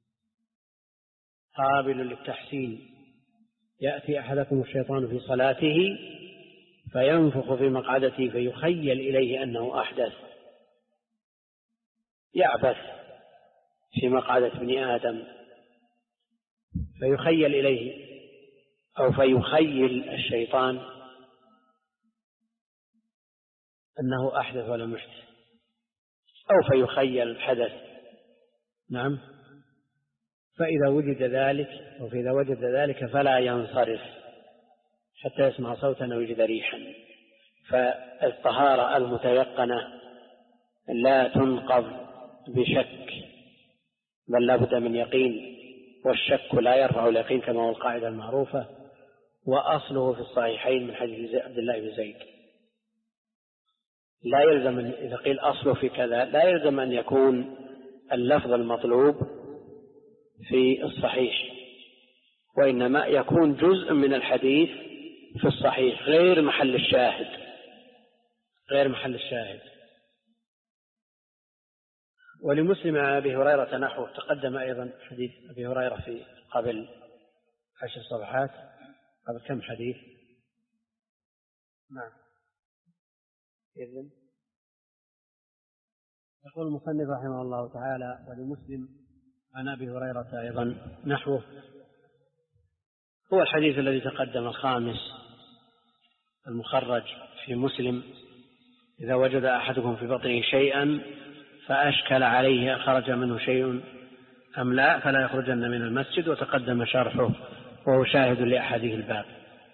قابل للتحسين يأتي أحدكم الشيطان في صلاته فينفخ في مقعدته فيخيل إليه أنه أحدث، يعبث في مقعدة ابن آدم، فيخيل إليه أو فيخيل الشيطان أنه أحدث ولم يحدث، أو فيخيل الحدث. نعم، فإذا وجد ذلك أو فإذا وجد ذلك فلا ينصرف حتى يسمع صوتا أو يجد ريحا. فالطهارة المتيقنة لا تنقض بشك، بل لا بد من يقين، والشك لا يرفع اليقين كما هو القاعدة المعروفة، وأصله في الصحيحين من حديث عبد الله بن زيد. لا يلزم إذا قيل أصله في كذا لا يلزم أن يكون اللفظ المطلوب في الصحيح، وإنما يكون جزء من الحديث في الصحيح غير محل الشاهد غير محل الشاهد ولمسلم عن أبي هريرة نحوه. تقدم أيضا حديث أبي هريرة في قبل عشر صفحات، قبل كم حديث؟ نعم. إذن يقول المصنف رحمه الله تعالى: ولمسلم عن أبي هريرة أيضا نحوه. هو الحديث الذي تقدم الخامس المخرج في مسلم: إذا وجد أحدكم في بطنه شيئا فأشكل عليه أخرج منه شيء أم لا فلا يخرجن من المسجد، وتقدم شرحه وهو شاهد لأحاديث الباب.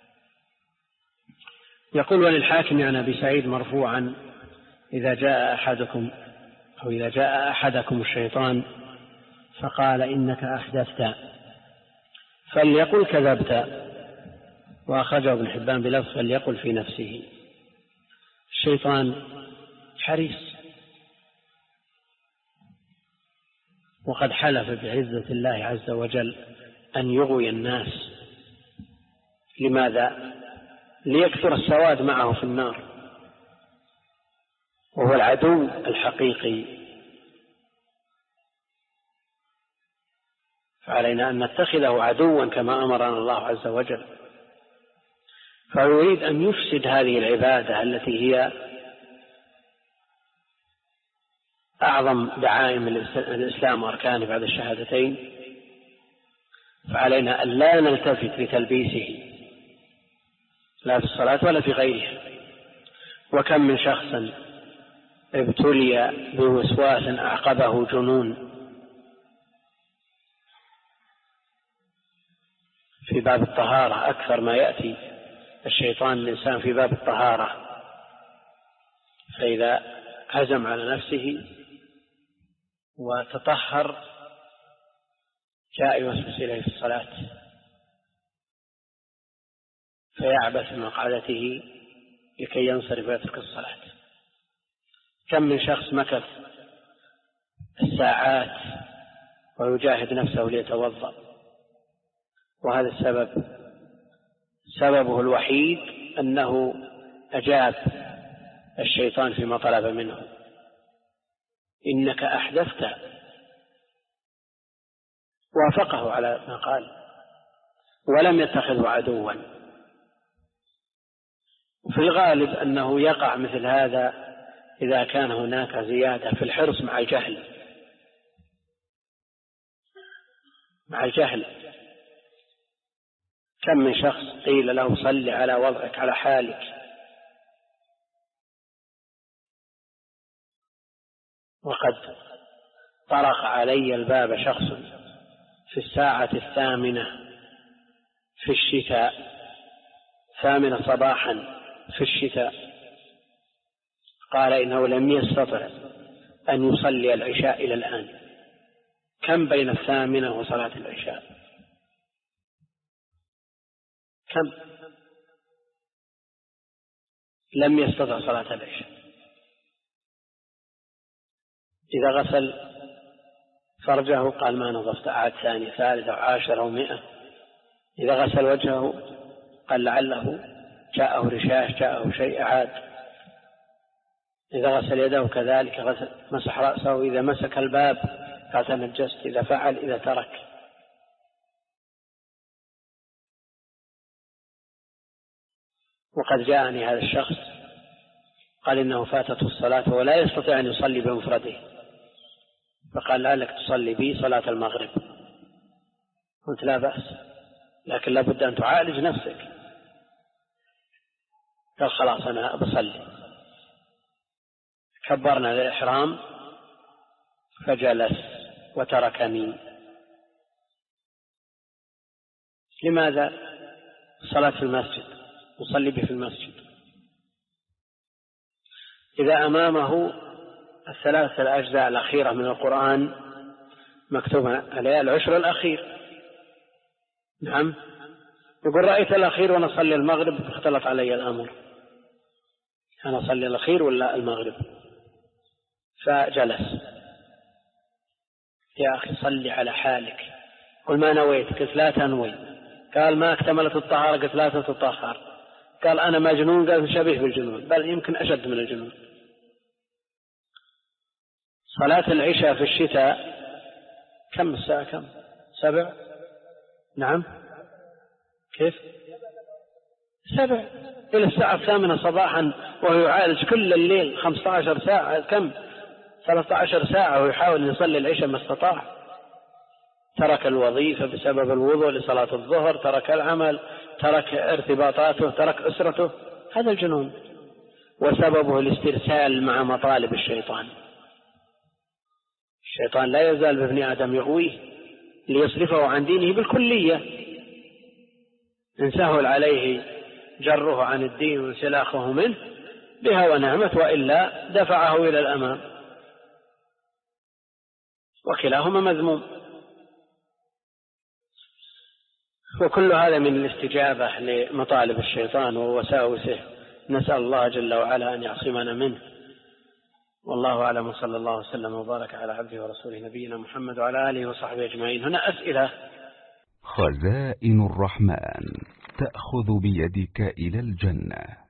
يقول: وللحاكم عن أبي سعيد مرفوعا: إذا جاء أحدكم أو إذا جاء أحدكم الشيطان فقال إنك أحدثت فليقل كذبت، وأخرجه ابن حبان بلفظ فليقل في نفسه. الشيطان حريص، وقد حلف بعزة الله عز وجل أن يغوي الناس. لماذا؟ ليكثر السواد معه في النار، وهو العدو الحقيقي. فعلينا أن نتخذه عدوا كما أمرنا الله عز وجل. فيريد أن يفسد هذه العبادة التي هي أعظم دعائم الإسلام وأركانه بعد الشهادتين، فعلينا أن لا نلتفت لتلبيسه لا في الصلاة ولا في غيرها. وكم من شخص ابتلي بوسواس أعقبه جنون في باب الطهارة، أكثر ما يأتي الشيطان الإنسان في باب الطهارة، فإذا عزم على نفسه وتطهر جاء يوسوس إليه في الصلاة فيعبث بمقعدته لكي ينصرف ويترك الصلاة. كم من شخص مكث الساعات ويجاهد نفسه ليتوضأ، وهذا السبب سببه الوحيد أنه أجاب الشيطان فيما طلب منه: إنك أحدثت. وافقه على ما قال ولم يتخذه عدوا. في الغالب أنه يقع مثل هذا إذا كان هناك زيادة في الحرص مع الجهل مع الجهل كم من شخص قيل له صل على وضعك على حالك، وقد طرق علي الباب شخص في الساعة الثامنة في الشتاء، ثامنة صباحا في الشتاء، قال إنه لم يستطع أن يصلي العشاء إلى الآن. كم بين الثامنة وصلاة العشاء؟ كم؟ لم يستطع صلاة العشاء. إذا غسل فرجه قال ما نظفت، أعد ثاني ثالث أو عاشر أو مئة. إذا غسل وجهه قال لعله جاءه رشاش جاءه شيء أعاد. إذا غسل يده كذلك، غسل مسح رأسه، إذا مسك الباب قال تنجست، إذا فعل، إذا ترك. وقد جاءني هذا الشخص قال إنه فاتته الصلاة ولا يستطيع أن يصلي بمفرده، فقال لعلك تصلي بي صلاة المغرب. قلت لا بأس، لكن لابد أن تعالج نفسك. قال خلاص أنا بصلي. كبرنا الإحرام فجلس وتركني. لماذا؟ صلاة في المسجد، يصلي به في المسجد. إذا أمامه الثلاثة الأجزاء الأخيرة من القرآن مكتوبة عليها العشر الأخير، نعم، يقول رأيت الأخير وأنا أصلي المغرب اختلط علي الأمر، أنا أصلي الأخير ولا المغرب؟ فجلس. يا أخي صلي على حالك. قل ما نويت؟ قلت لا تنوي. قال ما اكتملت الطهارة؟ قلت لا تتطهر. قال أنا مجنون؟ قال شبيه بالجنون، بل يمكن أشد من الجنون. صلاة العشاء في الشتاء كم الساعة؟ كم؟ سبع؟ نعم، كيف؟ سبع إلى الساعة الثامنة صباحا، وهو يعالج كل الليل خمسة عشر ساعة، كم؟ ثلاثة عشر ساعة ويحاول أن يصلي العشاء ما استطاع. ترك الوظيفة بسبب الوضوء لصلاة الظهر، ترك العمل، ترك ارتباطاته، ترك أسرته. هذا الجنون، وسببه الاسترسال مع مطالب الشيطان. الشيطان لا يزال بابن آدم يغويه ليصرفه عن دينه بالكلية. إن سهل عليه جره عن الدين وانسلاخه منه بها ونعمت، وإلا دفعه إلى الأمام، وكلاهما مذموم. وكل هذا من الاستجابة لمطالب الشيطان ووساوسه، نسأل الله جل وعلا أن يعصمنا منه. والله أعلم، وصلى الله وسلم وبارك على عبده ورسوله نبينا محمد وعلى آله وصحبه أجمعين. هنا أسئلة. خزائن الرحمن تأخذ بيدك إلى الجنة.